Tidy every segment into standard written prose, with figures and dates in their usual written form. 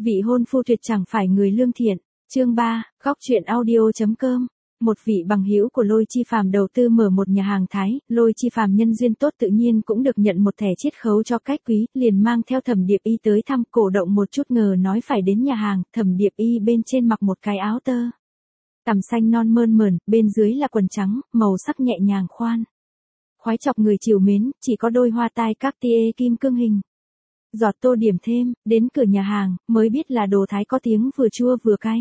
Vị hôn phu tuyệt chẳng phải người lương thiện. Chương 3, góc truyện audio.com. Một vị bằng hữu của Lôi Chi Phàm đầu tư mở một nhà hàng Thái, Lôi Chi Phàm nhân duyên tốt tự nhiên cũng được nhận một thẻ chiết khấu cho cách quý, liền mang theo Thẩm Điệp Y tới thăm, cổ động một chút ngờ nói phải đến nhà hàng, Thẩm Điệp Y bên trên mặc một cái áo tơ tằm xanh non mơn mởn, bên dưới là quần trắng, màu sắc nhẹ nhàng khoan khoái chọc người trìu mến, chỉ có đôi hoa tai Cartier kim cương hình giọt tô điểm thêm, đến cửa nhà hàng, mới biết là đồ Thái có tiếng vừa chua vừa cay.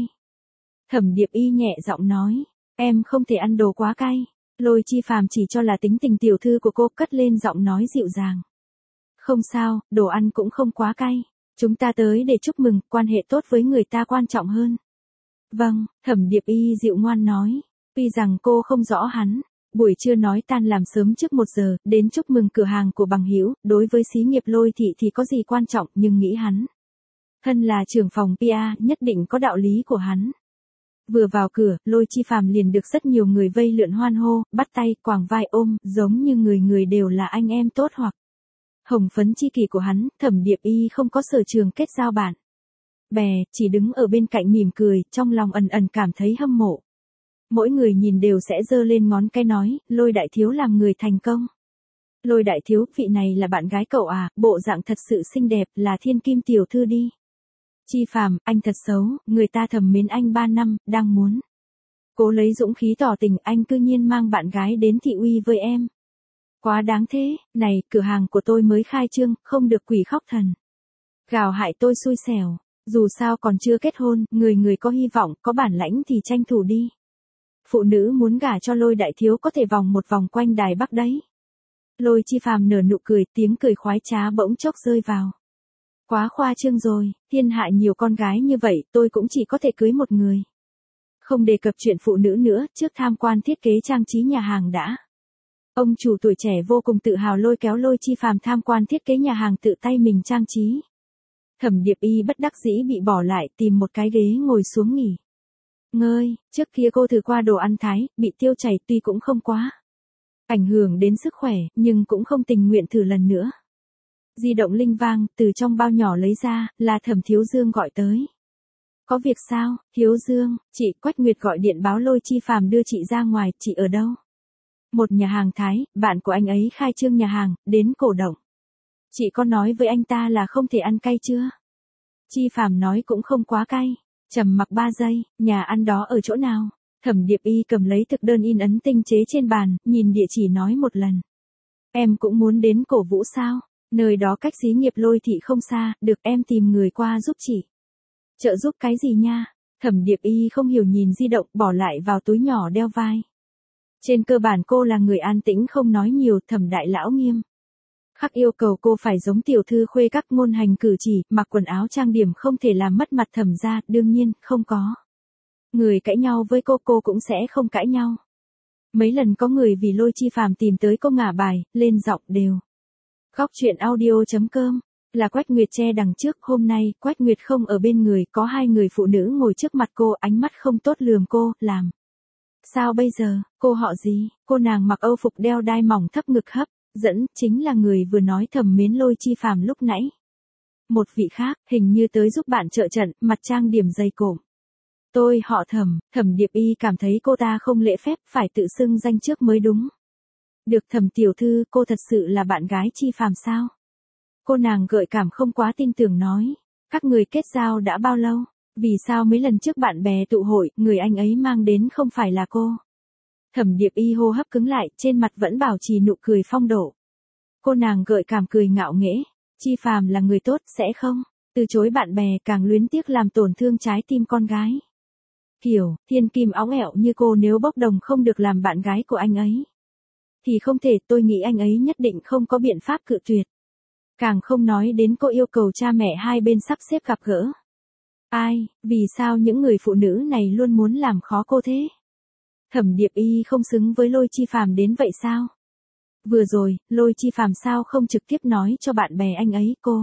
Thẩm Điệp Y nhẹ giọng nói, em không thể ăn đồ quá cay. Lôi Chi Phàm chỉ cho là tính tình tiểu thư của cô, cất lên giọng nói dịu dàng. Không sao, đồ ăn cũng không quá cay. Chúng ta tới để chúc mừng, quan hệ tốt với người ta quan trọng hơn. Vâng, Thẩm Điệp Y dịu ngoan nói. Tuy rằng cô không rõ hắn, buổi trưa nói tan làm sớm trước 1 giờ, đến chúc mừng cửa hàng của bằng hữu, đối với xí nghiệp Lôi thị thì có gì quan trọng, nhưng nghĩ hắn thân là trưởng phòng PR, nhất định có đạo lý của hắn. Vừa vào cửa, Lôi Chi Phàm liền được rất nhiều người vây lượn hoan hô, bắt tay, quàng vai ôm, giống như người người đều là anh em tốt hoặc hồng phấn chi kỷ của hắn. Thẩm Điệp Y không có sở trường kết giao bạn bè, chỉ đứng ở bên cạnh mỉm cười, trong lòng ẩn ẩn cảm thấy hâm mộ. Mỗi người nhìn đều sẽ giơ lên ngón cái nói, Lôi đại thiếu làm người thành công. Lôi đại thiếu, vị này là bạn gái cậu à, bộ dạng thật sự xinh đẹp, là thiên kim tiểu thư đi. Chi Phàm, anh thật xấu, người ta thầm mến anh 3 năm, đang muốn cố lấy dũng khí tỏ tình, anh cư nhiên mang bạn gái đến thị uy với em. Quá đáng thế, này, cửa hàng của tôi mới khai trương, không được quỷ khóc thần gào hại tôi xui xẻo, dù sao còn chưa kết hôn, người người có hy vọng, có bản lãnh thì tranh thủ đi. Phụ nữ muốn gả cho Lôi đại thiếu có thể vòng một vòng quanh Đài Bắc đấy. Lôi Chi Phàm nở nụ cười, tiếng cười khoái trá bỗng chốc rơi vào. Quá khoa trương rồi, thiên hạ nhiều con gái như vậy, tôi cũng chỉ có thể cưới một người. Không đề cập chuyện phụ nữ nữa, trước tham quan thiết kế trang trí nhà hàng đã. Ông chủ tuổi trẻ vô cùng tự hào lôi kéo Lôi Chi Phàm tham quan thiết kế nhà hàng tự tay mình trang trí. Thẩm Điệp Y bất đắc dĩ bị bỏ lại, tìm một cái ghế ngồi xuống nghỉ ngơi. Trước kia cô thử qua đồ ăn Thái, bị tiêu chảy, tuy cũng không quá ảnh hưởng đến sức khỏe, nhưng cũng không tình nguyện thử lần nữa. Di động linh vang, từ trong bao nhỏ lấy ra, là Thẩm Thiếu Dương gọi tới. Có việc sao, Thiếu Dương? Chị Quách Nguyệt gọi điện báo Lôi Chi Phàm đưa chị ra ngoài, chị ở đâu? Một nhà hàng Thái, bạn của anh ấy khai trương nhà hàng, đến cổ động. Chị có nói với anh ta là không thể ăn cay chưa? Chi Phàm nói cũng không quá cay. Trầm mặc 3 giây, nhà ăn đó ở chỗ nào? Thẩm Điệp Y cầm lấy thực đơn in ấn tinh chế trên bàn, nhìn địa chỉ nói một lần. Em cũng muốn đến cổ vũ sao? Nơi đó cách xí nghiệp Lôi thị không xa, được em tìm người qua giúp chị. Trợ giúp cái gì nha? Thẩm Điệp Y không hiểu nhìn di động, bỏ lại vào túi nhỏ đeo vai. Trên cơ bản cô là người an tĩnh không nói nhiều, Thẩm đại lão nghiêm khắc yêu cầu cô phải giống tiểu thư khuê các, ngôn hành cử chỉ, mặc quần áo trang điểm không thể làm mất mặt Thẩm gia, đương nhiên, không có người cãi nhau với cô cũng sẽ không cãi nhau. Mấy lần có người vì Lôi Chi Phàm tìm tới cô ngả bài, lên giọng đều. Góc truyện audio.com, là Quách Nguyệt che đằng trước, hôm nay, Quách Nguyệt không ở bên người, có 2 người phụ nữ ngồi trước mặt cô, ánh mắt không tốt lườm cô, làm. Sao bây giờ, cô họ gì? Cô nàng mặc âu phục đeo đai mỏng thấp ngực hấp dẫn, chính là người vừa nói thầm mến Lôi Chi Phàm lúc nãy. Một vị khác, hình như tới giúp bạn trợ trận, mặt trang điểm dày cộm. Tôi họ Thẩm. Thẩm Điệp Y cảm thấy cô ta không lễ phép, phải tự xưng danh trước mới đúng. Được Thẩm tiểu thư, cô thật sự là bạn gái Chi Phàm sao? Cô nàng gợi cảm không quá tin tưởng nói. Các người kết giao đã bao lâu? Vì sao mấy lần trước bạn bè tụ hội, người anh ấy mang đến không phải là cô? Thẩm Điệp Y hô hấp cứng lại, trên mặt vẫn bảo trì nụ cười phong độ. Cô nàng gợi cảm cười ngạo nghễ. Chi Phàm là người tốt, sẽ không từ chối bạn bè, càng luyến tiếc làm tổn thương trái tim con gái. Kiểu, thiên kim óng ẹo như cô nếu bốc đồng không được làm bạn gái của anh ấy thì không thể, tôi nghĩ anh ấy nhất định không có biện pháp cự tuyệt. Càng không nói đến cô yêu cầu cha mẹ hai bên sắp xếp gặp gỡ. Ai, vì sao những người phụ nữ này luôn muốn làm khó cô thế? Thẩm Điệp Y không xứng với Lôi Chi Phàm đến vậy sao? Vừa rồi, Lôi Chi Phàm sao không trực tiếp nói cho bạn bè anh ấy cô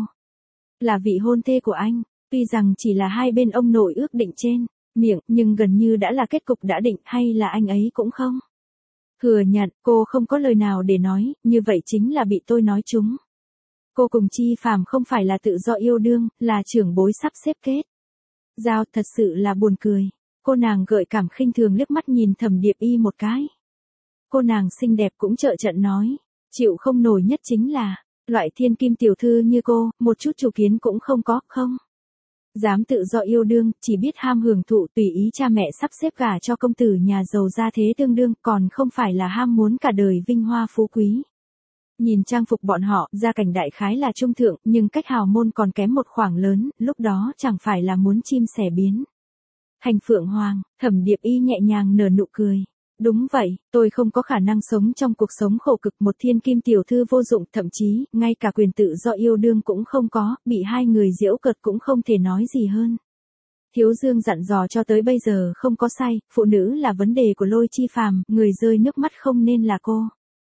là vị hôn thê của anh, tuy rằng chỉ là hai bên ông nội ước định trên miệng, nhưng gần như đã là kết cục đã định, hay là anh ấy cũng không thừa nhận, cô không có lời nào để nói, như vậy chính là bị tôi nói trúng. Cô cùng Chi Phàm không phải là tự do yêu đương, là trưởng bối sắp xếp kết. Giao thật sự là buồn cười. Cô nàng gợi cảm khinh thường liếc mắt nhìn Thẩm Điệp Y một cái. Cô nàng xinh đẹp cũng trợ trận nói. Chịu không nổi nhất chính là, loại thiên kim tiểu thư như cô, một chút chủ kiến cũng không có, không. Dám tự do yêu đương, chỉ biết ham hưởng thụ tùy ý cha mẹ sắp xếp gả cho công tử nhà giàu gia thế tương đương, còn không phải là ham muốn cả đời vinh hoa phú quý. Nhìn trang phục bọn họ, gia cảnh đại khái là trung thượng, nhưng cách hào môn còn kém một khoảng lớn, lúc đó chẳng phải là muốn chim sẻ biến. Thành Phượng Hoàng, Thẩm Điệp Y nhẹ nhàng nở nụ cười. Đúng vậy, tôi không có khả năng sống trong cuộc sống khổ cực, một thiên kim tiểu thư vô dụng, thậm chí, ngay cả quyền tự do yêu đương cũng không có, bị hai người giễu cợt cũng không thể nói gì hơn. Thiếu Dương dặn dò cho tới bây giờ không có sai, phụ nữ là vấn đề của Lôi Chi Phàm, người rơi nước mắt không nên là cô.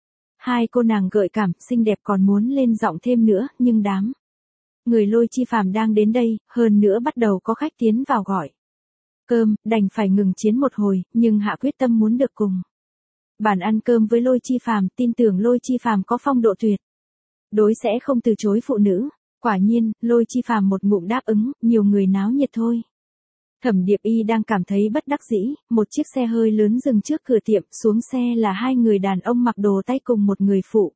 Hai cô nàng gợi cảm, xinh đẹp còn muốn lên giọng thêm nữa, nhưng đám người Lôi Chi Phàm đang đến đây, hơn nữa bắt đầu có khách tiến vào gọi cơm, đành phải ngừng chiến một hồi, nhưng hạ quyết tâm muốn được cùng bàn ăn cơm với Lôi Chi Phàm, tin tưởng Lôi Chi Phàm có phong độ tuyệt đối sẽ không từ chối phụ nữ. Quả nhiên, Lôi Chi Phàm một ngụm đáp ứng, nhiều người náo nhiệt thôi. Thẩm Điệp Y đang cảm thấy bất đắc dĩ, một chiếc xe hơi lớn dừng trước cửa tiệm, xuống xe là hai người đàn ông mặc đồ tay cùng một người phụ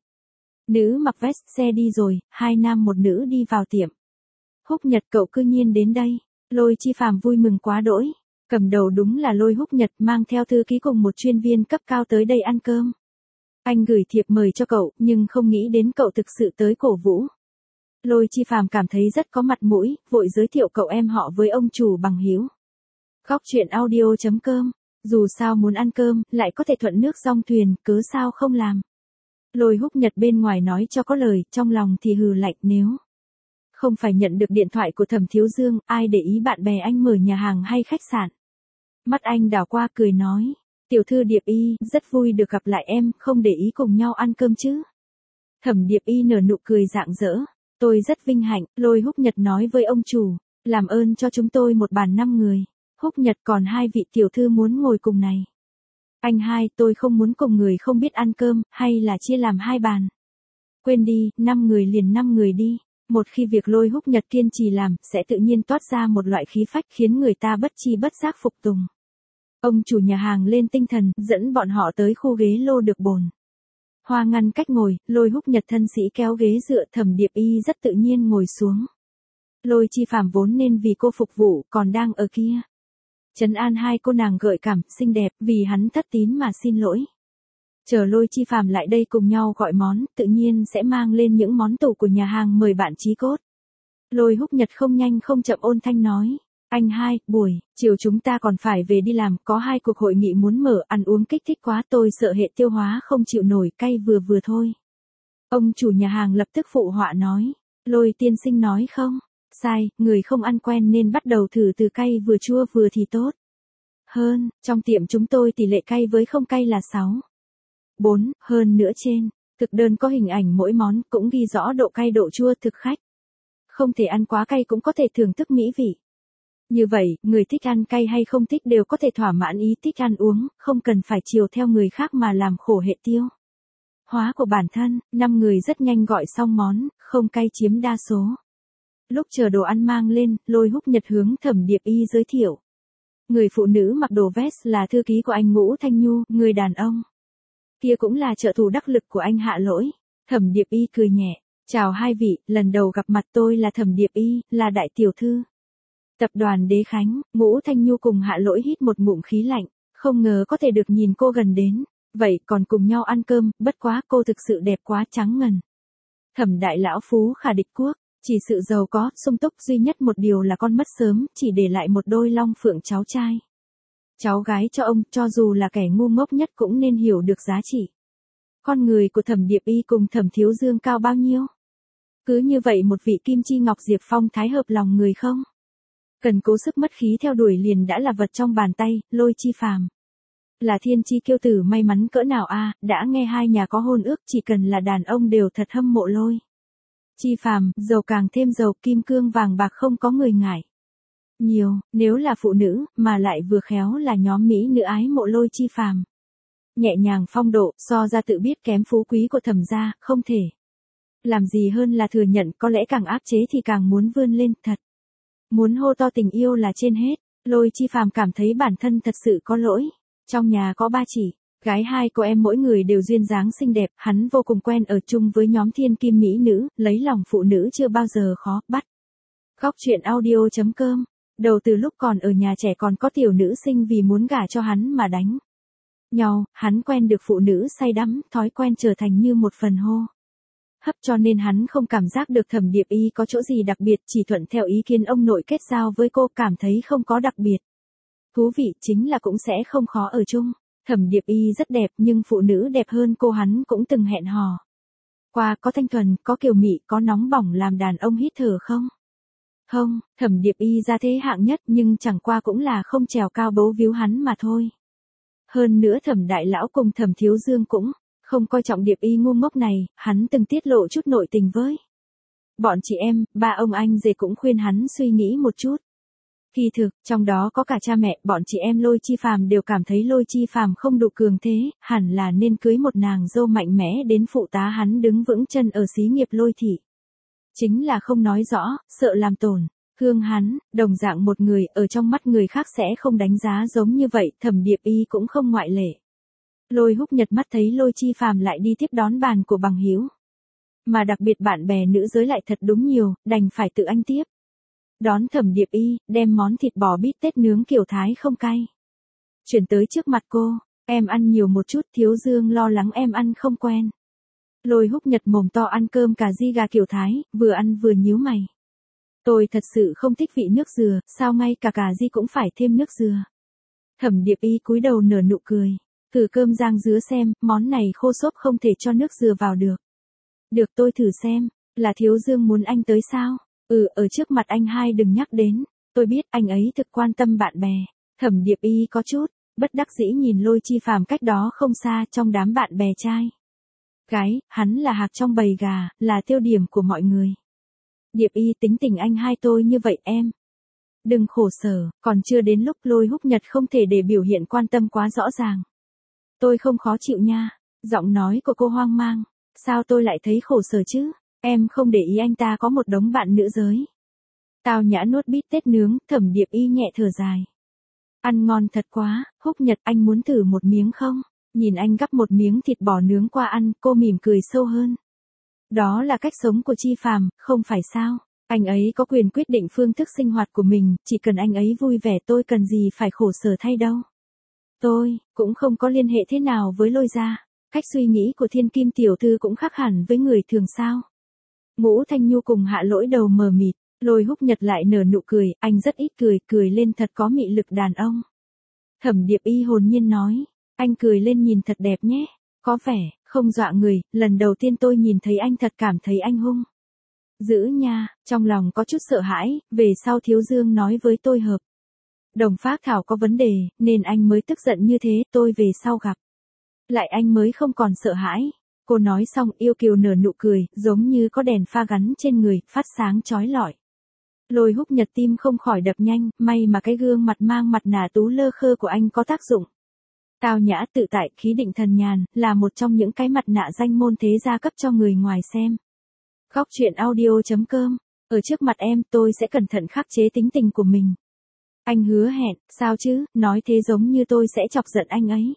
nữ mặc vest, xe đi rồi, hai nam một nữ đi vào tiệm. Húc Nhật, cậu cư nhiên đến đây. Lôi Chi Phàm vui mừng quá đỗi. Cầm đầu đúng là Lôi Húc Nhật, mang theo thư ký cùng một chuyên viên cấp cao tới đây ăn cơm. Anh gửi thiệp mời cho cậu, nhưng không nghĩ đến cậu thực sự tới cổ vũ. Lôi Chi Phàm cảm thấy rất có mặt mũi, vội giới thiệu cậu em họ với ông chủ bằng hữu. Góc truyện audio.com, dù sao muốn ăn cơm, lại có thể thuận nước dong thuyền, cớ sao không làm. Lôi Húc Nhật bên ngoài nói cho có lời, trong lòng thì hừ lạnh, nếu không phải nhận được điện thoại của Thẩm Thiếu Dương, ai để ý bạn bè anh mở nhà hàng hay khách sạn. Mắt anh đảo qua cười nói, tiểu thư Điệp Y, rất vui được gặp lại em, không để ý cùng nhau ăn cơm chứ. Thẩm Điệp Y nở nụ cười rạng rỡ, tôi rất vinh hạnh. Lôi Húc Nhật nói với ông chủ, làm ơn cho chúng tôi một bàn 5 người. Húc Nhật, còn hai vị tiểu thư muốn ngồi cùng này. Anh hai, tôi không muốn cùng người không biết ăn cơm, hay là chia làm 2 bàn. Quên đi, 5 người liền 5 người đi. Một khi việc Lôi Húc Nhật kiên trì làm, sẽ tự nhiên toát ra một loại khí phách khiến người ta bất chi bất giác phục tùng. Ông chủ nhà hàng lên tinh thần, dẫn bọn họ tới khu ghế lô được bồn hoa ngăn cách ngồi, Lôi Húc Nhật thân sĩ kéo ghế dựa, Thẩm Điệp Y rất tự nhiên ngồi xuống. Lôi Chi Phàm vốn nên vì cô phục vụ, còn đang ở kia trấn an hai cô nàng gợi cảm, xinh đẹp, vì hắn thất tín mà xin lỗi. Chờ Lôi Chi Phàm lại đây cùng nhau gọi món, tự nhiên sẽ mang lên những món tủ của nhà hàng mời bạn chí cốt. Lôi Húc Nhật không nhanh không chậm ôn thanh nói, anh hai, buổi chiều chúng ta còn phải về đi làm, có 2 cuộc hội nghị muốn mở, ăn uống kích thích quá, tôi sợ hệ tiêu hóa không chịu nổi, cay vừa vừa thôi. Ông chủ nhà hàng lập tức phụ họa nói, Lôi tiên sinh nói không sai, người không ăn quen nên bắt đầu thử từ cay vừa chua vừa thì tốt hơn. Trong tiệm chúng tôi tỷ lệ cay với không cay là 6:4, hơn nữa trên thực đơn có hình ảnh mỗi món, cũng ghi rõ độ cay độ chua, thực khách không thể ăn quá cay cũng có thể thưởng thức mỹ vị. Như vậy, người thích ăn cay hay không thích đều có thể thỏa mãn ý thích ăn uống, không cần phải chiều theo người khác mà làm khổ hệ tiêu hóa của bản thân. 5 người rất nhanh gọi xong món, không cay chiếm đa số. Lúc chờ đồ ăn mang lên, Lôi Húc Nhật hướng Thẩm Điệp Y giới thiệu. Người phụ nữ mặc đồ vest là thư ký của anh Ngũ Thanh Nhu, người đàn ông kia cũng là trợ thủ đắc lực của anh Hạ Lỗi. Thẩm Điệp Y cười nhẹ, chào hai vị, lần đầu gặp mặt, tôi là Thẩm Điệp Y, là đại tiểu thư tập đoàn Đế Khánh. Ngũ Thanh Nhu cùng Hạ Lỗi hít một ngụm khí lạnh, không ngờ có thể được nhìn cô gần đến, vậy còn cùng nhau ăn cơm, bất quá cô thực sự đẹp quá, trắng ngần. Thẩm đại lão phú khả địch quốc, chỉ sự giàu có, sung túc, duy nhất một điều là con mất sớm, chỉ để lại một đôi long phượng cháu trai. Cháu gái cho ông, cho dù là kẻ ngu ngốc nhất cũng nên hiểu được giá trị. Con người của Thẩm Điệp Y cùng Thẩm Thiếu Dương cao bao nhiêu? Cứ như vậy một vị kim chi ngọc diệp phong thái hợp lòng người không? Cần cố sức mất khí theo đuổi liền đã là vật trong bàn tay. Lôi Chi Phàm là thiên chi kiêu tử may mắn cỡ nào a, đã nghe hai nhà có hôn ước, chỉ cần là đàn ông đều thật hâm mộ Lôi Chi Phàm, giàu càng thêm giàu, kim cương vàng bạc không có người ngại nhiều, nếu là phụ nữ, mà lại vừa khéo là nhóm mỹ nữ ái mộ Lôi Chi Phàm. Nhẹ nhàng phong độ, so ra tự biết kém phú quý của Thẩm gia, không thể Làm gì hơn là thừa nhận, có lẽ càng áp chế thì càng muốn vươn lên, thật. Muốn hô to tình yêu là trên hết. Lôi Chi Phàm cảm thấy bản thân thật sự có lỗi. Trong nhà có ba chị, gái hai cô em mỗi người đều duyên dáng xinh đẹp, hắn vô cùng quen ở chung với nhóm thiên kim mỹ nữ, lấy lòng phụ nữ chưa bao giờ khó, bắt. Góc truyện audio.com. Đầu từ lúc còn ở nhà trẻ còn có tiểu nữ sinh vì muốn gả cho hắn mà đánh nhau, hắn quen được phụ nữ say đắm, thói quen trở thành như một phần hô hấp, cho nên hắn không cảm giác được Thẩm Điệp Y có chỗ gì đặc biệt, chỉ thuận theo ý kiến ông nội kết giao với cô, cảm thấy không có đặc biệt. Thú vị chính là cũng sẽ không khó ở chung. Thẩm Điệp Y rất đẹp nhưng phụ nữ đẹp hơn cô hắn cũng từng hẹn hò qua, có thanh thuần, có kiều mị, có nóng bỏng làm đàn ông hít thở không? Không, Thẩm Điệp Y ra thế hạng nhất nhưng chẳng qua cũng là không trèo cao bấu víu hắn mà thôi. Hơn nữa Thẩm Đại Lão cùng Thẩm Thiếu Dương cũng không coi trọng Điệp Y ngu ngốc này, hắn từng tiết lộ chút nội tình với bọn chị em, ba ông anh rể cũng khuyên hắn suy nghĩ một chút. Kỳ thực, trong đó có cả cha mẹ, bọn chị em Lôi Chi Phàm đều cảm thấy Lôi Chi Phàm không đủ cường thế, hẳn là nên cưới một nàng dâu mạnh mẽ đến phụ tá hắn đứng vững chân ở xí nghiệp Lôi thị. Chính là không nói rõ, sợ làm tổn thương hắn, đồng dạng một người ở trong mắt người khác sẽ không đánh giá giống như vậy, Thẩm Điệp Y cũng không ngoại lệ. Lôi Húc Nhật mắt thấy Lôi Chi Phàm lại đi tiếp đón bàn của bằng hữu, mà đặc biệt bạn bè nữ giới lại thật đúng nhiều, đành phải tự anh tiếp đón Thẩm Điệp Y, đem món thịt bò bít tết nướng kiểu Thái không cay chuyển tới trước mặt cô. Em ăn nhiều một chút, Thiếu Dương lo lắng em ăn không quen. Lôi Húc Nhật mồm to ăn cơm cà ri gà kiểu Thái, vừa ăn vừa nhíu mày. Tôi thật sự không thích vị nước dừa, sao ngay cả cà ri cũng phải thêm nước dừa. Thẩm Điệp Y cúi đầu nở nụ cười. Thử cơm rang dứa xem, món này khô xốp không thể cho nước dừa vào được. Được, tôi thử xem. Là Thiếu Dương muốn anh tới sao? Ở trước mặt anh hai đừng nhắc đến. Tôi biết anh ấy thực quan tâm bạn bè. Thẩm Điệp Y có chút bất đắc dĩ nhìn Lôi Chi Phàm cách đó không xa, trong đám bạn bè trai gái, hắn là hạc trong bầy gà, là tiêu điểm của mọi người. Điệp Y, tính tình anh hai tôi như vậy em đừng khổ sở, còn chưa đến lúc. Lôi Húc Nhật không thể để biểu hiện quan tâm quá rõ ràng. Tôi không khó chịu nha. Giọng nói của cô hoang mang. Sao tôi lại thấy khổ sở chứ? Em không để ý anh ta có một đống bạn nữ giới. Tao nhã nuốt bít tết nướng, Thẩm Điệp Y nhẹ thở dài. Ăn ngon thật quá, Húc Nhật, anh muốn thử một miếng không? Nhìn anh gắp một miếng thịt bò nướng qua ăn, cô mỉm cười sâu hơn. Đó là cách sống của Chi Phàm, không phải sao? Anh ấy có quyền quyết định phương thức sinh hoạt của mình, chỉ cần anh ấy vui vẻ tôi cần gì phải khổ sở thay đâu. Tôi cũng không có liên hệ thế nào với Lôi gia. Cách suy nghĩ của Thiên Kim tiểu thư cũng khác hẳn với người thường sao? Ngũ Thanh Nhu cùng Hạ Lỗi đầu mờ mịt. Lôi Húc Nhật lại nở nụ cười, anh rất ít cười, cười lên thật có mị lực đàn ông. Thẩm Điệp Y hồn nhiên nói, anh cười lên nhìn thật đẹp nhé, có vẻ không dọa người, lần đầu tiên tôi nhìn thấy anh thật cảm thấy anh hung dữ nha, trong lòng có chút sợ hãi, về sau Thiếu Dương nói với tôi hợp đồng phác thảo có vấn đề, nên anh mới tức giận như thế, tôi về sau gặp lại anh mới không còn sợ hãi. Cô nói xong yêu kiều nở nụ cười, giống như có đèn pha gắn trên người, phát sáng chói lọi. Lôi Húc Nhật tim không khỏi đập nhanh, may mà cái gương mặt mang mặt nạ tú lơ khơ của anh có tác dụng. Tao nhã tự tại, khí định thần nhàn, là một trong những cái mặt nạ danh môn thế gia cấp cho người ngoài xem. Góc truyện audio.com. Ở trước mặt em, tôi sẽ cẩn thận khắc chế tính tình của mình. Anh hứa hẹn, sao chứ, nói thế giống như tôi sẽ chọc giận anh ấy.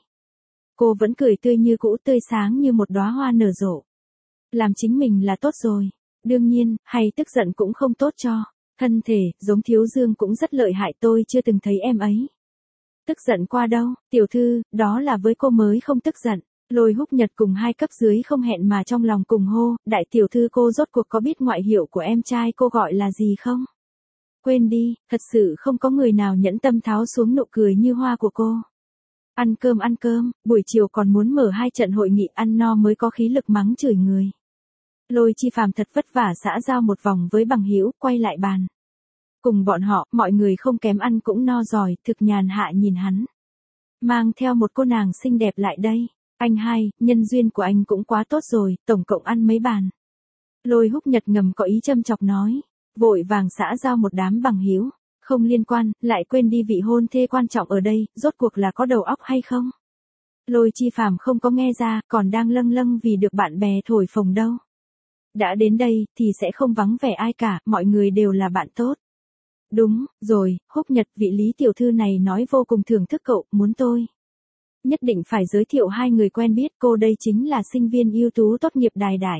Cô vẫn cười tươi như cũ, tươi sáng như một đóa hoa nở rộ. Làm chính mình là tốt rồi. Đương nhiên, hay tức giận cũng không tốt cho thân thể, giống Thiếu Dương cũng rất lợi hại, tôi chưa từng thấy em ấy tức giận qua đâu. Tiểu thư, đó là với cô mới không tức giận. Lôi Húc Nhật cùng hai cấp dưới không hẹn mà trong lòng cùng hô, đại tiểu thư cô rốt cuộc có biết ngoại hiệu của em trai cô gọi là gì không? Quên đi, thật sự không có người nào nhẫn tâm tháo xuống nụ cười như hoa của cô. Ăn cơm, buổi chiều còn muốn mở 2 trận hội nghị, ăn no mới có khí lực mắng chửi người. Lôi Chi Phàm thật vất vả xã giao một vòng với bằng hữu, quay lại bàn. Cùng bọn họ, mọi người không kém ăn cũng no rồi, thực nhàn hạ nhìn hắn. Mang theo một cô nàng xinh đẹp lại đây. Anh hai, nhân duyên của anh cũng quá tốt rồi, tổng cộng ăn mấy bàn. Lôi Húc Nhật ngầm có ý châm chọc nói. Vội vàng xã giao một đám bằng hữu. Không liên quan, lại quên đi vị hôn thê quan trọng ở đây, rốt cuộc là có đầu óc hay không? Lôi Chi Phàm không có nghe ra, còn đang lâng lâng vì được bạn bè thổi phồng đâu. Đã đến đây, thì sẽ không vắng vẻ ai cả, mọi người đều là bạn tốt. Đúng, rồi, Húc Nhật, vị Lý tiểu thư này nói vô cùng thưởng thức cậu, muốn tôi nhất định phải giới thiệu hai người quen biết, cô đây chính là sinh viên ưu tú tốt nghiệp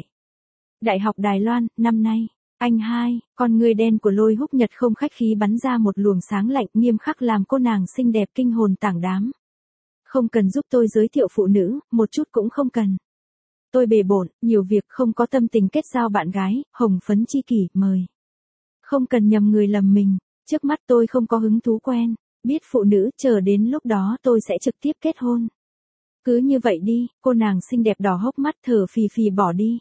Đại học Đài Loan, năm nay. Anh hai, con người đen của Lôi Húc Nhật không khách khí bắn ra một luồng sáng lạnh nghiêm khắc làm cô nàng xinh đẹp kinh hồn tảng đám. Không cần giúp tôi giới thiệu phụ nữ, một chút cũng không cần. Tôi bề bộn, nhiều việc không có tâm tình kết giao bạn gái, hồng phấn chi kỷ, mời. Không cần nhầm người lầm mình, trước mắt tôi không có hứng thú quen, biết phụ nữ, chờ đến lúc đó tôi sẽ trực tiếp kết hôn. Cứ như vậy đi, cô nàng xinh đẹp đỏ hốc mắt thở phì phì bỏ đi.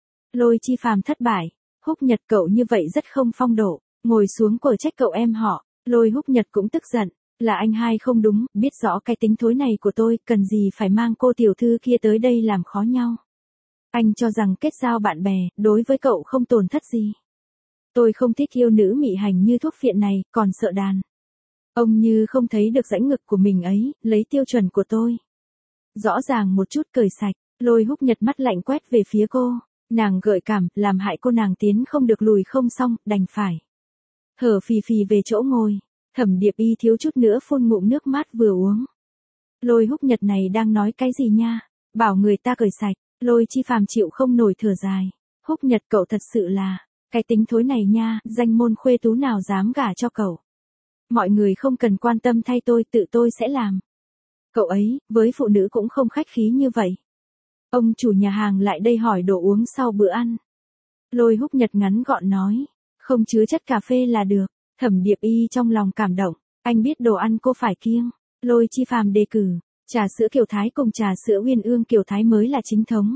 Lôi Chi Phàm thất bại, Húc Nhật cậu như vậy rất không phong độ, ngồi xuống quở trách cậu em họ, Lôi Húc Nhật cũng tức giận, là anh hai không đúng, biết rõ cái tính thối này của tôi, cần gì phải mang cô tiểu thư kia tới đây làm khó nhau. Anh cho rằng kết giao bạn bè, đối với cậu không tổn thất gì. Tôi không thích yêu nữ mị hành như thuốc phiện này, còn sợ đàn. Ông như không thấy được rãnh ngực của mình ấy, lấy tiêu chuẩn của tôi. Rõ ràng một chút cởi sạch, Lôi Húc Nhật mắt lạnh quét về phía cô. Nàng gợi cảm, làm hại cô nàng tiến không được lùi không xong, đành phải. Thở phì phì về chỗ ngồi, Thẩm Điệp Y thiếu chút nữa phun ngụm nước mát vừa uống. Lôi Húc Nhật này đang nói cái gì nha, bảo người ta cởi sạch, Lôi Chi Phàm chịu không nổi thở dài. Húc Nhật cậu thật sự là, cái tính thối này nha, danh môn khuê tú nào dám gả cho cậu. Mọi người không cần quan tâm thay tôi, tự tôi sẽ làm. Cậu ấy, với phụ nữ cũng không khách khí như vậy. Ông chủ nhà hàng lại đây hỏi đồ uống sau bữa ăn. Lôi Húc Nhật ngắn gọn nói, không chứa chất cà phê là được. Thẩm Điệp Y trong lòng cảm động, anh biết đồ ăn cô phải kiêng. Lôi Chi Phàm đề cử, trà sữa Kiều Thái cùng trà sữa Uyên Ương Kiều Thái mới là chính thống.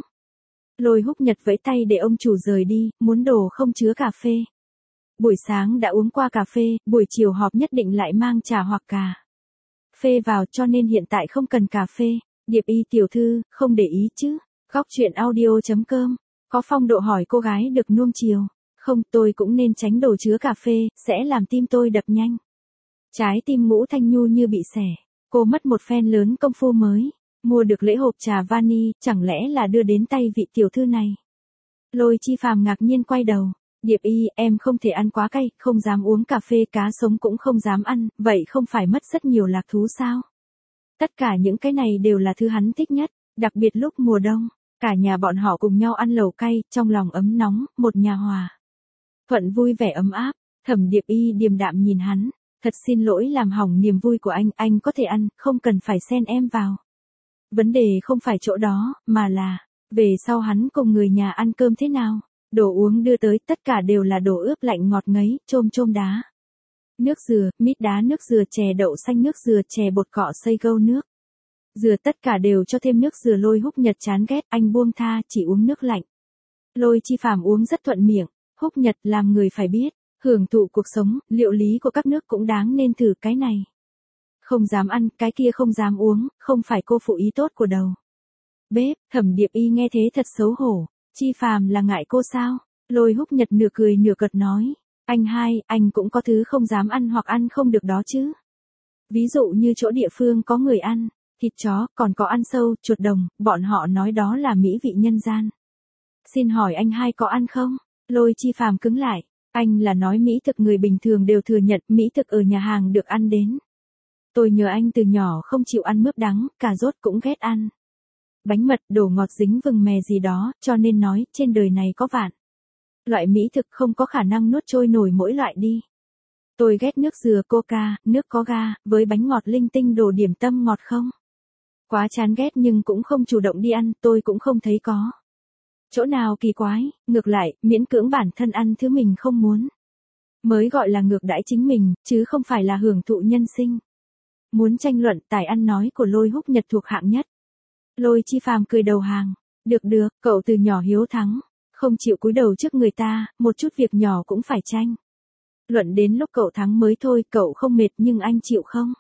Lôi Húc Nhật vẫy tay để ông chủ rời đi, muốn đồ không chứa cà phê. Buổi sáng đã uống qua cà phê, buổi chiều họp nhất định lại mang trà hoặc cà phê vào, cho nên hiện tại không cần cà phê. Điệp Y tiểu thư, không để ý chứ. Góc chuyện audio.com, có phong độ hỏi cô gái được nuông chiều. Không, tôi cũng nên tránh đồ chứa cà phê, sẽ làm tim tôi đập nhanh. Trái tim Ngũ Thanh Nhu như bị xẻ. Cô mất một phen lớn công phu mới mua được lễ hộp trà vani, chẳng lẽ là đưa đến tay vị tiểu thư này. Lôi Chi Phàm ngạc nhiên quay đầu. Điệp Y, em không thể ăn quá cay, không dám uống cà phê, cá sống cũng không dám ăn, vậy không phải mất rất nhiều lạc thú sao? Tất cả những cái này đều là thứ hắn thích nhất, đặc biệt lúc mùa đông, cả nhà bọn họ cùng nhau ăn lẩu cay, trong lòng ấm nóng, một nhà hòa thuận vui vẻ ấm áp. Thẩm Điệp Y điềm đạm nhìn hắn, thật xin lỗi làm hỏng niềm vui của anh có thể ăn, không cần phải xen em vào. Vấn đề không phải chỗ đó, mà là, về sau hắn cùng người nhà ăn cơm thế nào? Đồ uống đưa tới, tất cả đều là đồ ướp lạnh ngọt ngấy, chôm đá. Nước dừa, mít đá, nước dừa, chè đậu xanh, nước dừa, chè bột cọ, xay gâu, nước dừa, tất cả đều cho thêm nước dừa. Lôi Húc Nhật chán ghét, anh buông tha, chỉ uống nước lạnh. Lôi Chi Phàm uống rất thuận miệng. Húc Nhật, làm người phải biết hưởng thụ cuộc sống, liệu lý của các nước cũng đáng nên thử cái này. Không dám ăn, cái kia không dám uống, không phải cô phụ ý tốt của đầu bếp. Thẩm Điệp Y nghe thế thật xấu hổ. Chi Phàm là ngại cô sao? Lôi Húc Nhật nửa cười nửa cợt nói, anh hai, anh cũng có thứ không dám ăn hoặc ăn không được đó chứ. Ví dụ như chỗ địa phương có người ăn thịt chó, còn có ăn sâu, chuột đồng, bọn họ nói đó là mỹ vị nhân gian. Xin hỏi anh hai có ăn không? Lôi Chi Phàm cứng lại, anh là nói mỹ thực người bình thường đều thừa nhận, mỹ thực ở nhà hàng được ăn đến. Tôi nhớ anh từ nhỏ không chịu ăn mướp đắng, cà rốt cũng ghét ăn. Bánh mật, đồ ngọt dính vừng mè gì đó, cho nên nói, trên đời này có vạn loại mỹ thực không có khả năng nuốt trôi nổi mỗi loại đi. Tôi ghét nước dừa, coca, nước có ga, với bánh ngọt linh tinh, đồ điểm tâm ngọt không. Quá chán ghét, nhưng cũng không chủ động đi ăn, tôi cũng không thấy có chỗ nào kỳ quái, ngược lại, miễn cưỡng bản thân ăn thứ mình không muốn mới gọi là ngược đãi chính mình, chứ không phải là hưởng thụ nhân sinh. Muốn tranh luận, tài ăn nói của Lôi Húc Nhật thuộc hạng nhất. Lôi Chi Phàm cười đầu hàng, được, cậu từ nhỏ hiếu thắng, không chịu cúi đầu trước người ta, một chút việc nhỏ cũng phải tranh luận, đến lúc cậu thắng mới thôi. Cậu không mệt nhưng anh chịu không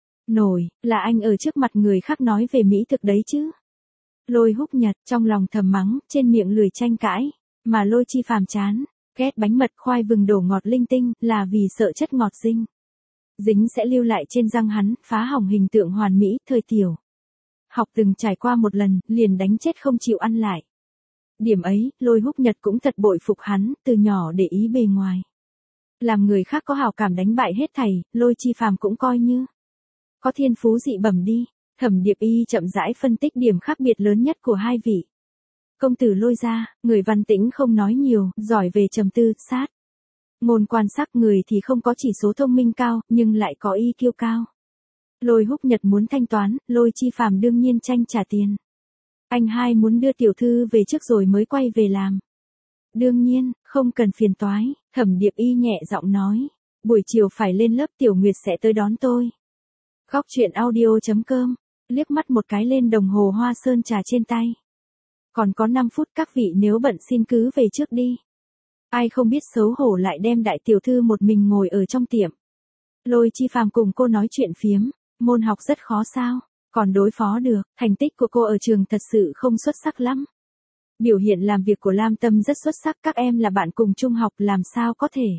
nổi, là anh ở trước mặt người khác nói về mỹ thực đấy chứ. Lôi Húc Nhật trong lòng thầm mắng, trên miệng lười tranh cãi, mà Lôi Chi Phàm chán ghét bánh mật, khoai vừng, đổ ngọt linh tinh, là vì sợ chất ngọt dính sẽ lưu lại trên răng hắn, phá hỏng hình tượng hoàn mỹ. Thời tiểu học từng trải qua một lần, liền đánh chết không chịu ăn lại. Điểm ấy, Lôi Húc Nhật cũng thật bội phục hắn, từ nhỏ để ý bề ngoài. Làm người khác có hảo cảm đánh bại hết thảy, Lôi Chi Phàm cũng coi như có thiên phú dị bẩm đi. Thẩm Điệp Y chậm rãi phân tích điểm khác biệt lớn nhất của hai vị. Công tử Lôi gia, người văn tĩnh không nói nhiều, giỏi về trầm tư, sát. Ngôn quan sát người thì không có chỉ số thông minh cao, nhưng lại có IQ cao. Lôi Húc Nhật muốn thanh toán, Lôi Chi Phàm đương nhiên tranh trả tiền. Anh hai muốn đưa tiểu thư về trước rồi mới quay về làm. Đương nhiên, không cần phiền toái, Thẩm Điệp Y nhẹ giọng nói. Buổi chiều phải lên lớp Tiểu Nguyệt sẽ tới đón tôi. Góc truyện audio.com, liếc mắt một cái lên đồng hồ hoa sơn trà trên tay. Còn có 5 phút các vị nếu bận xin cứ về trước đi. Ai không biết xấu hổ lại đem đại tiểu thư một mình ngồi ở trong tiệm. Lôi Chi Phàm cùng cô nói chuyện phiếm, môn học rất khó sao, còn đối phó được, thành tích của cô ở trường thật sự không xuất sắc lắm. Biểu hiện làm việc của Lam Tâm rất xuất sắc, các em là bạn cùng trung học làm sao có thể.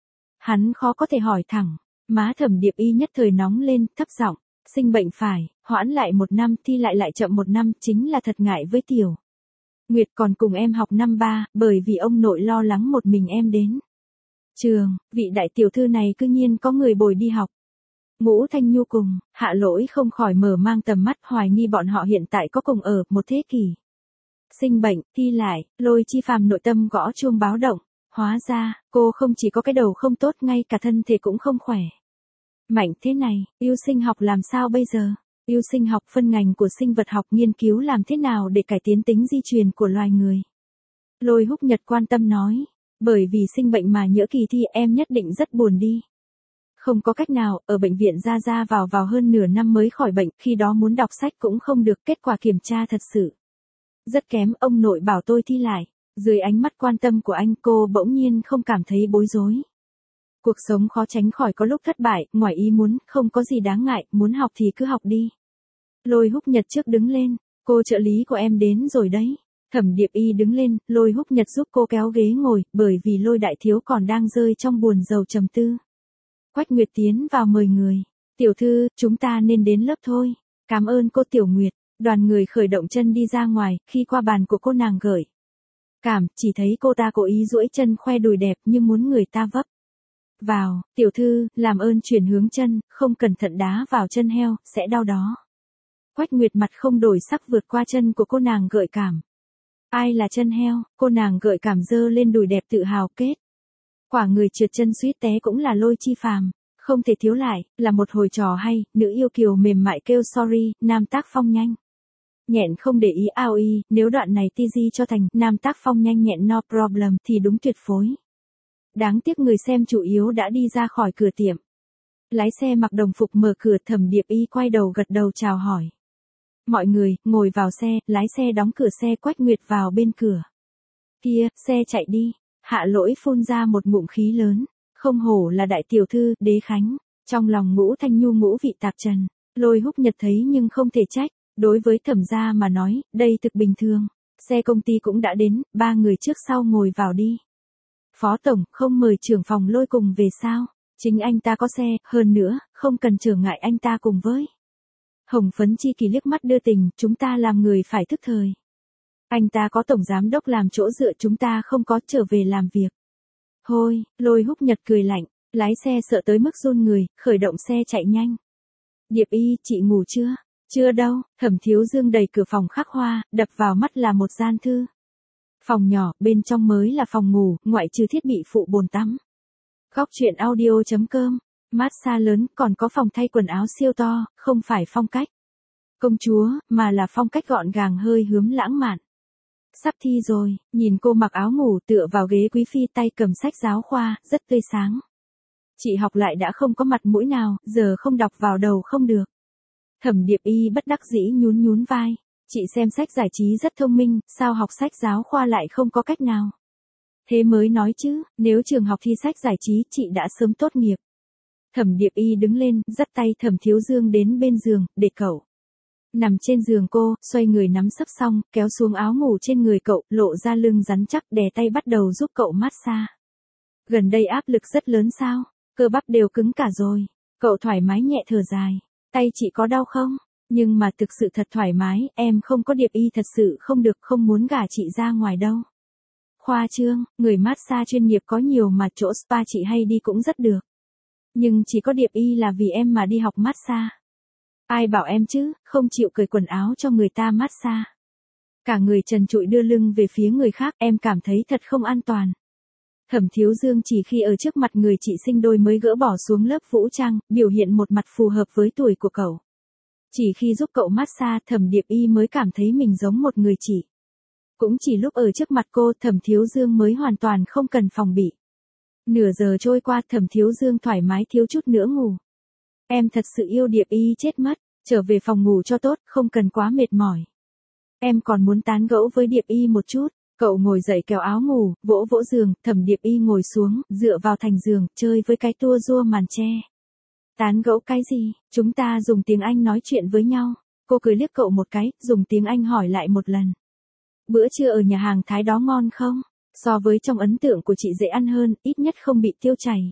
Hắn khó có thể hỏi thẳng, má Thẩm Điệp Y nhất thời nóng lên, thấp giọng, sinh bệnh phải, hoãn lại 1 năm, thi lại chậm 1 năm, chính là thật ngại với Tiểu Nguyệt còn cùng em học năm 3, bởi vì ông nội lo lắng một mình em đến trường, vị đại tiểu thư này cư nhiên có người bồi đi học. Ngũ Thanh Nhu cùng Hạ Lỗi không khỏi mở mang tầm mắt, hoài nghi bọn họ hiện tại có cùng ở một thế kỷ. Sinh bệnh, thi lại, Lôi Chi Phàm nội tâm gõ chuông báo động, hóa ra, cô không chỉ có cái đầu không tốt, ngay cả thân thể cũng không khỏe. Mạnh thế này, yêu sinh học làm sao bây giờ? Yêu sinh học phân ngành của sinh vật học nghiên cứu làm thế nào để cải tiến tính di truyền của loài người. Lôi Húc Nhật quan tâm nói, bởi vì sinh bệnh mà nhỡ kỳ thi em nhất định rất buồn đi. Không có cách nào, ở bệnh viện ra vào hơn nửa năm mới khỏi bệnh, khi đó muốn đọc sách cũng không được, kết quả kiểm tra thật sự rất kém, ông nội bảo tôi thi lại. Dưới ánh mắt quan tâm của anh, cô bỗng nhiên không cảm thấy bối rối. Cuộc sống khó tránh khỏi có lúc thất bại, ngoài ý muốn, không có gì đáng ngại, muốn học thì cứ học đi. Lôi Húc Nhật trước đứng lên, cô trợ lý của em đến rồi đấy. Thẩm Điệp Y đứng lên, Lôi Húc Nhật giúp cô kéo ghế ngồi, bởi vì Lôi đại thiếu còn đang rơi trong buồn rầu trầm tư. Quách Nguyệt tiến vào mời người. Tiểu thư, chúng ta nên đến lớp thôi. Cảm ơn cô Tiểu Nguyệt. Đoàn người khởi động chân đi ra ngoài, khi qua bàn của cô nàng gợi cảm, chỉ thấy cô ta cố ý duỗi chân khoe đùi đẹp như muốn người ta vấp vào. Tiểu thư, làm ơn chuyển hướng chân, không cẩn thận đá vào chân heo, sẽ đau đó. Quách Nguyệt mặt không đổi sắc vượt qua chân của cô nàng gợi cảm. Ai là chân heo? Cô nàng gợi cảm dơ lên đùi đẹp tự hào kết. Quả người trượt chân suýt té cũng là Lôi Chi Phàm. Không thể thiếu lại, là một hồi trò hay, nữ yêu kiều mềm mại kêu sorry, nam tác phong nhanh nhẹn không để ý ao y, nếu đoạn này TG cho thành nam tác phong nhanh nhẹn no problem thì đúng tuyệt phối. Đáng tiếc người xem chủ yếu đã đi ra khỏi cửa tiệm. Lái xe mặc đồng phục mở cửa, Thẩm Điệp Y quay đầu gật đầu chào hỏi. Mọi người, ngồi vào xe, lái xe đóng cửa xe. Quách Nguyệt vào bên cửa. Kia, xe chạy đi. Hạ Lỗi phun ra một ngụm khí lớn. Không hổ là đại tiểu thư, đế khánh. Trong lòng Ngũ Thanh Nhu ngũ vị tạp trần. Lôi Húc Nhật thấy nhưng không thể trách. Đối với Thẩm gia mà nói, đây thực bình thường. Xe công ty cũng đã đến, 3 người trước sau ngồi vào đi. Phó tổng, không mời trưởng phòng Lôi cùng về sao? Chính anh ta có xe, hơn nữa, không cần trở ngại anh ta cùng với. Hồng Phấn Chi Kỳ liếc mắt đưa tình, chúng ta làm người phải thức thời. Anh ta có tổng giám đốc làm chỗ dựa, chúng ta không có, trở về làm việc. Hôi, Lôi Húc Nhật cười lạnh, lái xe sợ tới mức run người, khởi động xe chạy nhanh. Điệp Y, chị ngủ chưa? Chưa đâu. Thẩm Thiếu Dương đẩy cửa phòng khắc hoa, đập vào mắt là một gian thư phòng nhỏ, bên trong mới là phòng ngủ, ngoại trừ thiết bị phụ bồn tắm. Góc truyện audio.com, massage lớn, còn có phòng thay quần áo siêu to, không phải phong cách công chúa, mà là phong cách gọn gàng hơi hướng lãng mạn. Sắp thi rồi, nhìn cô mặc áo ngủ tựa vào ghế quý phi, tay cầm sách giáo khoa, rất tươi sáng. Chị học lại đã không có mặt mũi nào, giờ không đọc vào đầu không được. Thẩm Điệp Y bất đắc dĩ nhún vai. Chị xem sách giải trí rất thông minh, sao học sách giáo khoa lại không có cách nào? Thế mới nói chứ, nếu trường học thi sách giải trí chị đã sớm tốt nghiệp. Thẩm Điệp Y đứng lên, dắt tay Thẩm Thiếu Dương đến bên giường, để cậu nằm trên giường. Cô xoay người nắm sấp xong, kéo xuống áo ngủ trên người cậu, lộ ra lưng rắn chắc, đè tay bắt đầu giúp cậu massage. Gần đây áp lực rất lớn sao? Cơ bắp đều cứng cả rồi. Cậu thoải mái nhẹ thở dài. Tay chị có đau không? Nhưng mà thực sự thật thoải mái, em không có Điệp Y thật sự không được, không muốn gả chị ra ngoài đâu. Khoa trương, người massage chuyên nghiệp có nhiều mà chỗ spa chị hay đi cũng rất được. Nhưng chỉ có Điệp Y là vì em mà đi học massage. Ai bảo em chứ, không chịu cởi quần áo cho người ta massage. Cả người trần trụi đưa lưng về phía người khác, em cảm thấy thật không an toàn. Thẩm Thiếu Dương chỉ khi ở trước mặt người chị sinh đôi mới gỡ bỏ xuống lớp vũ trang, biểu hiện một mặt phù hợp với tuổi của cậu. Chỉ khi giúp cậu massage, Thẩm Điệp Y mới cảm thấy mình giống một người chị. Cũng chỉ lúc ở trước mặt cô, Thẩm Thiếu Dương mới hoàn toàn không cần phòng bị. Nửa giờ trôi qua, Thẩm Thiếu Dương thoải mái thiếu chút nữa ngủ. Em thật sự yêu Điệp Y chết mất, trở về phòng ngủ cho tốt, không cần quá mệt mỏi. Em còn muốn tán gẫu với Điệp Y một chút. Cậu ngồi dậy kéo áo ngủ, vỗ vỗ giường, Thẩm Điệp Y ngồi xuống, dựa vào thành giường, chơi với cái tua rua màn che. Tán gẫu cái gì, chúng ta dùng tiếng Anh nói chuyện với nhau. Cô cười liếc cậu một cái, dùng tiếng Anh hỏi lại một lần. Bữa trưa ở nhà hàng Thái đó ngon không? So với trong ấn tượng của chị dễ ăn hơn, ít nhất không bị tiêu chảy.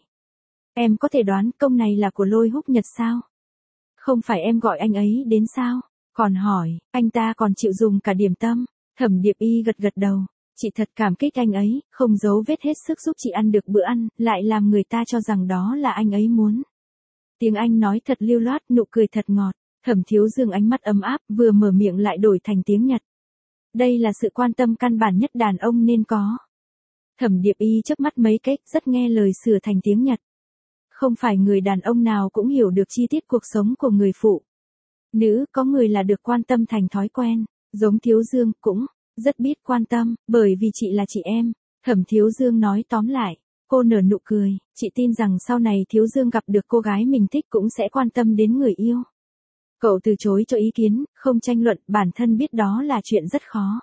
Em có thể đoán công này là của Lôi Húc Nhật sao? Không phải em gọi anh ấy đến sao? Còn hỏi, anh ta còn chịu dùng cả điểm tâm. Thẩm Điệp Y gật gật đầu. Chị thật cảm kích anh ấy, không giấu vết hết sức giúp chị ăn được bữa ăn, lại làm người ta cho rằng đó là anh ấy muốn. Tiếng Anh nói thật lưu loát, nụ cười thật ngọt. Thẩm Thiếu Dương ánh mắt ấm áp, vừa mở miệng lại đổi thành tiếng Nhật. Đây là sự quan tâm căn bản nhất đàn ông nên có. Thẩm Điệp Y chớp mắt mấy cái, rất nghe lời sửa thành tiếng Nhật. Không phải người đàn ông nào cũng hiểu được chi tiết cuộc sống của người phụ nữ, có người là được quan tâm thành thói quen, giống Thiếu Dương cũng rất biết quan tâm, bởi vì chị là chị em. Thẩm Thiếu Dương nói tóm lại, cô nở nụ cười, chị tin rằng sau này Thiếu Dương gặp được cô gái mình thích cũng sẽ quan tâm đến người yêu. Cậu từ chối cho ý kiến, không tranh luận, bản thân biết đó là chuyện rất khó.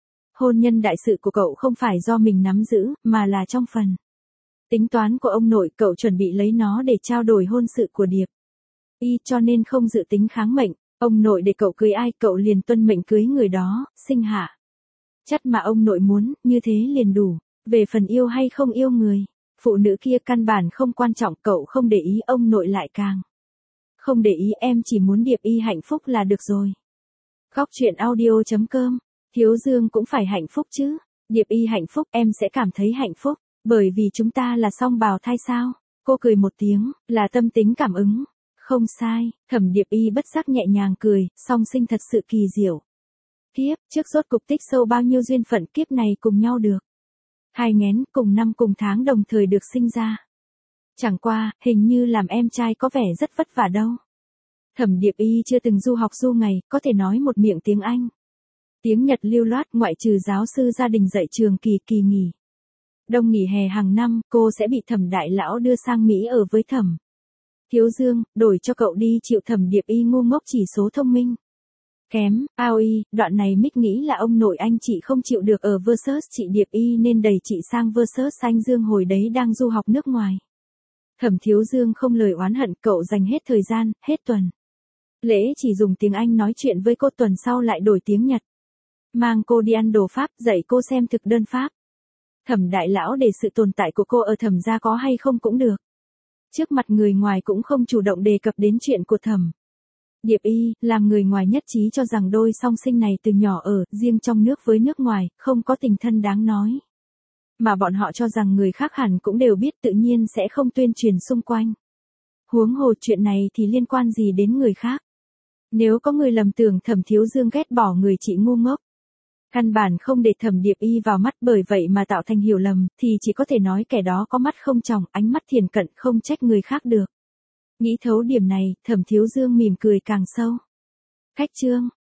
Hôn nhân đại sự của cậu không phải do mình nắm giữ, mà là trong phần tính toán của ông nội, cậu chuẩn bị lấy nó để trao đổi hôn sự của Điệp Y, cho nên không dự tính kháng mệnh. Ông nội để cậu cưới ai, cậu liền tuân mệnh cưới người đó, sinh hạ chất mà ông nội muốn, như thế liền đủ. Về phần yêu hay không yêu người, phụ nữ kia căn bản không quan trọng, cậu không để ý, ông nội lại càng không để ý, em chỉ muốn Điệp Y hạnh phúc là được rồi. Góc truyện audio.com, Thiếu Dương cũng phải hạnh phúc chứ. Điệp Y hạnh phúc, em sẽ cảm thấy hạnh phúc, bởi vì chúng ta là song bào thai sao. Cô cười một tiếng, là tâm tính cảm ứng. Không sai, Thẩm Điệp Y bất giác nhẹ nhàng cười, song sinh thật sự kỳ diệu. Kiếp, trước rốt cục tích sâu bao nhiêu duyên phận, kiếp này cùng nhau được. Hai nghén, cùng năm cùng tháng đồng thời được sinh ra. Chẳng qua, hình như làm em trai có vẻ rất vất vả đâu. Thẩm Điệp Y chưa từng du học du ngày, có thể nói một miệng tiếng Anh. Tiếng Nhật lưu loát, ngoại trừ giáo sư gia đình dạy trường kỳ nghỉ. Đông nghỉ hè hàng năm, cô sẽ bị Thẩm đại lão đưa sang Mỹ ở với Thẩm Thiếu Dương, đổi cho cậu đi chịu. Thẩm Điệp Y ngu ngốc chỉ số thông minh kém, AOI, đoạn này Mick nghĩ là ông nội anh chị không chịu được ở Versus chị Điệp Y nên đẩy chị sang Versus anh Dương hồi đấy đang du học nước ngoài. Thẩm Thiếu Dương không lời oán hận, cậu dành hết thời gian, hết tuần lễ chỉ dùng tiếng Anh nói chuyện với cô, tuần sau lại đổi tiếng Nhật. Mang cô đi ăn đồ Pháp, dạy cô xem thực đơn Pháp. Thẩm đại lão để sự tồn tại của cô ở Thẩm gia có hay không cũng được. Trước mặt người ngoài cũng không chủ động đề cập đến chuyện của Thẩm Điệp Y, làm người ngoài nhất trí cho rằng đôi song sinh này từ nhỏ ở riêng trong nước với nước ngoài, không có tình thân đáng nói. Mà bọn họ cho rằng người khác hẳn cũng đều biết, tự nhiên sẽ không tuyên truyền xung quanh. Huống hồ chuyện này thì liên quan gì đến người khác. Nếu có người lầm tưởng Thẩm Thiếu Dương ghét bỏ người chị ngu ngốc, căn bản không để Thẩm Điệp Y vào mắt, bởi vậy mà tạo thành hiểu lầm, thì chỉ có thể nói kẻ đó có mắt không tròng, ánh mắt thiển cận, không trách người khác được. Nghĩ thấu điểm này, Thẩm Thiếu Dương mỉm cười càng sâu. Khách trương,